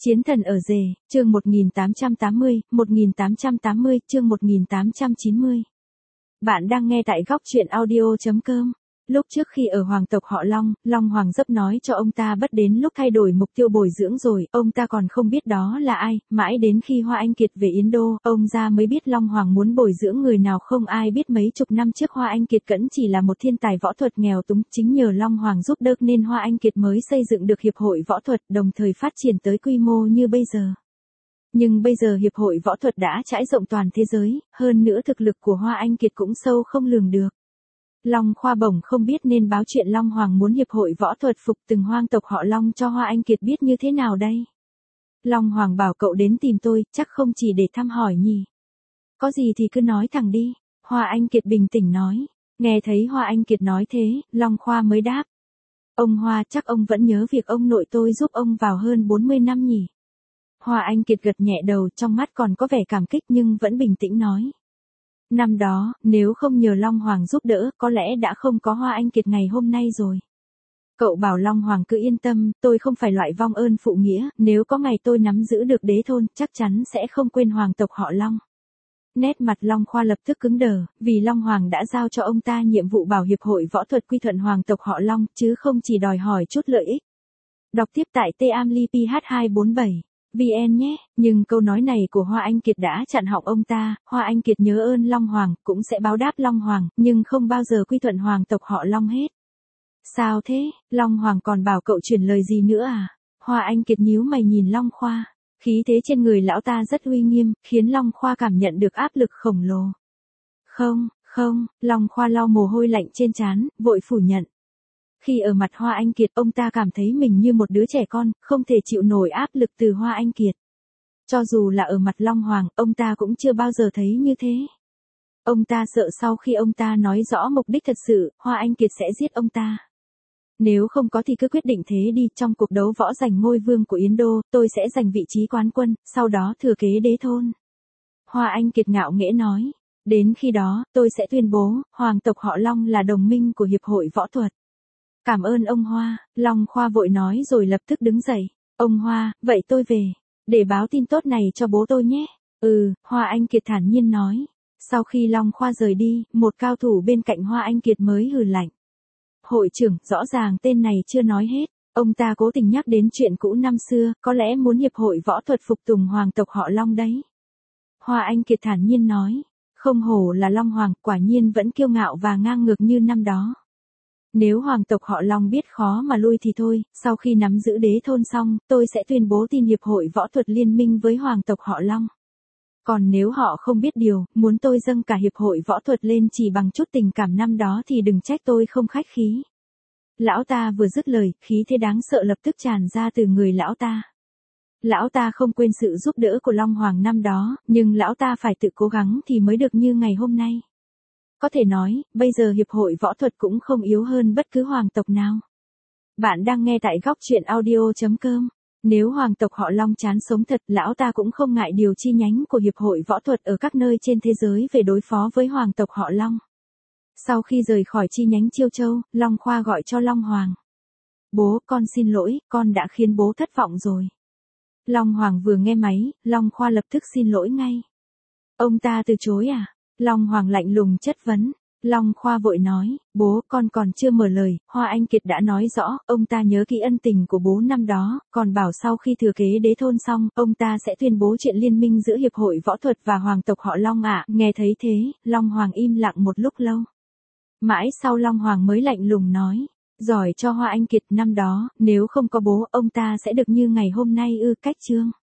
Chiến thần ở rể, chương 1880, chương 1890. Bạn đang nghe tại góc truyện audio.com. Lúc trước khi ở hoàng tộc họ Long, Long Hoàng dấp nói cho ông ta bất đến lúc thay đổi mục tiêu bồi dưỡng rồi, ông ta còn không biết đó là ai, mãi đến khi Hoa Anh Kiệt về Yến Đô, ông ra mới biết Long Hoàng muốn bồi dưỡng người nào. Không ai biết mấy chục năm trước Hoa Anh Kiệt vẫn chỉ là một thiên tài võ thuật nghèo túng, chính nhờ Long Hoàng giúp đỡ nên Hoa Anh Kiệt mới xây dựng được hiệp hội võ thuật, đồng thời phát triển tới quy mô như bây giờ. Nhưng bây giờ hiệp hội võ thuật đã trải rộng toàn thế giới, hơn nữa thực lực của Hoa Anh Kiệt cũng sâu không lường được. Long Khoa bổng không biết nên báo chuyện Long Hoàng muốn hiệp hội võ thuật phục từng hoang tộc họ Long cho Hoa Anh Kiệt biết như thế nào đây? Long Hoàng bảo cậu đến tìm tôi, chắc không chỉ để thăm hỏi nhỉ? Có gì thì cứ nói thẳng đi, Hoa Anh Kiệt bình tĩnh nói. Nghe thấy Hoa Anh Kiệt nói thế, Long Khoa mới đáp. Ông Hoa, chắc ông vẫn nhớ việc ông nội tôi giúp ông vào hơn 40 năm nhỉ? Hoa Anh Kiệt gật nhẹ đầu, trong mắt còn có vẻ cảm kích nhưng vẫn bình tĩnh nói. Năm đó, nếu không nhờ Long Hoàng giúp đỡ, có lẽ đã không có Hoa Anh Kiệt ngày hôm nay rồi. Cậu bảo Long Hoàng cứ yên tâm, tôi không phải loại vong ơn phụ nghĩa, nếu có ngày tôi nắm giữ được đế thôn, chắc chắn sẽ không quên hoàng tộc họ Long. Nét mặt Long Khoa lập tức cứng đờ, vì Long Hoàng đã giao cho ông ta nhiệm vụ bảo hiệp hội võ thuật quy thuận hoàng tộc họ Long, chứ không chỉ đòi hỏi chút lợi ích. Đọc tiếp tại TAMLIPH247. VN nhé, nhưng câu nói này của Hoa Anh Kiệt đã chặn họng ông ta. Hoa Anh Kiệt nhớ ơn Long Hoàng, cũng sẽ báo đáp Long Hoàng, nhưng không bao giờ quy thuận hoàng tộc họ Long hết. Sao thế, Long Hoàng còn bảo cậu truyền lời gì nữa à? Hoa Anh Kiệt nhíu mày nhìn Long Khoa, khí thế trên người lão ta rất uy nghiêm, khiến Long Khoa cảm nhận được áp lực khổng lồ. Không, Long Khoa lau mồ hôi lạnh trên trán, vội phủ nhận. Khi ở mặt Hoa Anh Kiệt, ông ta cảm thấy mình như một đứa trẻ con, không thể chịu nổi áp lực từ Hoa Anh Kiệt. Cho dù là ở mặt Long Hoàng, ông ta cũng chưa bao giờ thấy như thế. Ông ta sợ sau khi ông ta nói rõ mục đích thật sự, Hoa Anh Kiệt sẽ giết ông ta. Nếu không có thì cứ quyết định thế đi, trong cuộc đấu võ giành ngôi vương của Yến Đô, tôi sẽ giành vị trí quán quân, sau đó thừa kế đế thôn. Hoa Anh Kiệt ngạo nghễ nói, đến khi đó, tôi sẽ tuyên bố, hoàng tộc họ Long là đồng minh của hiệp hội võ thuật. Cảm ơn ông Hoa, Long Khoa vội nói rồi lập tức đứng dậy. Ông Hoa, vậy tôi về, để báo tin tốt này cho bố tôi nhé. Hoa Anh Kiệt thản nhiên nói. Sau khi Long Khoa rời đi, một cao thủ bên cạnh Hoa Anh Kiệt mới hừ lạnh. Hội trưởng, rõ ràng tên này chưa nói hết. Ông ta cố tình nhắc đến chuyện cũ năm xưa, có lẽ muốn hiệp hội võ thuật phục tùng hoàng tộc họ Long đấy. Hoa Anh Kiệt thản nhiên nói. Không hổ là Long Hoàng, quả nhiên vẫn kiêu ngạo và ngang ngược như năm đó. Nếu hoàng tộc họ Long biết khó mà lui thì thôi, sau khi nắm giữ đế thôn xong, tôi sẽ tuyên bố tin hiệp hội võ thuật liên minh với hoàng tộc họ Long. Còn nếu họ không biết điều, muốn tôi dâng cả hiệp hội võ thuật lên chỉ bằng chút tình cảm năm đó thì đừng trách tôi không khách khí. Lão ta vừa dứt lời, khí thế đáng sợ lập tức tràn ra từ người lão ta. Lão ta không quên sự giúp đỡ của Long Hoàng năm đó, nhưng lão ta phải tự cố gắng thì mới được như ngày hôm nay. Có thể nói, bây giờ hiệp hội võ thuật cũng không yếu hơn bất cứ hoàng tộc nào. Bạn đang nghe tại góc truyện audio.com. Nếu hoàng tộc họ Long chán sống thật, lão ta cũng không ngại điều chi nhánh của hiệp hội võ thuật ở các nơi trên thế giới về đối phó với hoàng tộc họ Long. Sau khi rời khỏi chi nhánh Chiêu Châu, Long Khoa gọi cho Long Hoàng. Bố, con xin lỗi, con đã khiến bố thất vọng rồi. Long Hoàng vừa nghe máy, Long Khoa lập tức xin lỗi ngay. Ông ta từ chối à? Long Hoàng lạnh lùng chất vấn. Long Khoa vội nói, bố, con còn chưa mở lời, Hoa Anh Kiệt đã nói rõ, ông ta nhớ kỹ ân tình của bố năm đó, còn bảo sau khi thừa kế đế thôn xong, ông ta sẽ tuyên bố chuyện liên minh giữa hiệp hội võ thuật và hoàng tộc họ Long ạ. Nghe thấy thế, Long Hoàng im lặng một lúc lâu. Mãi sau Long Hoàng mới lạnh lùng nói, giỏi cho Hoa Anh Kiệt, năm đó, nếu không có bố, ông ta sẽ được như ngày hôm nay cách chương.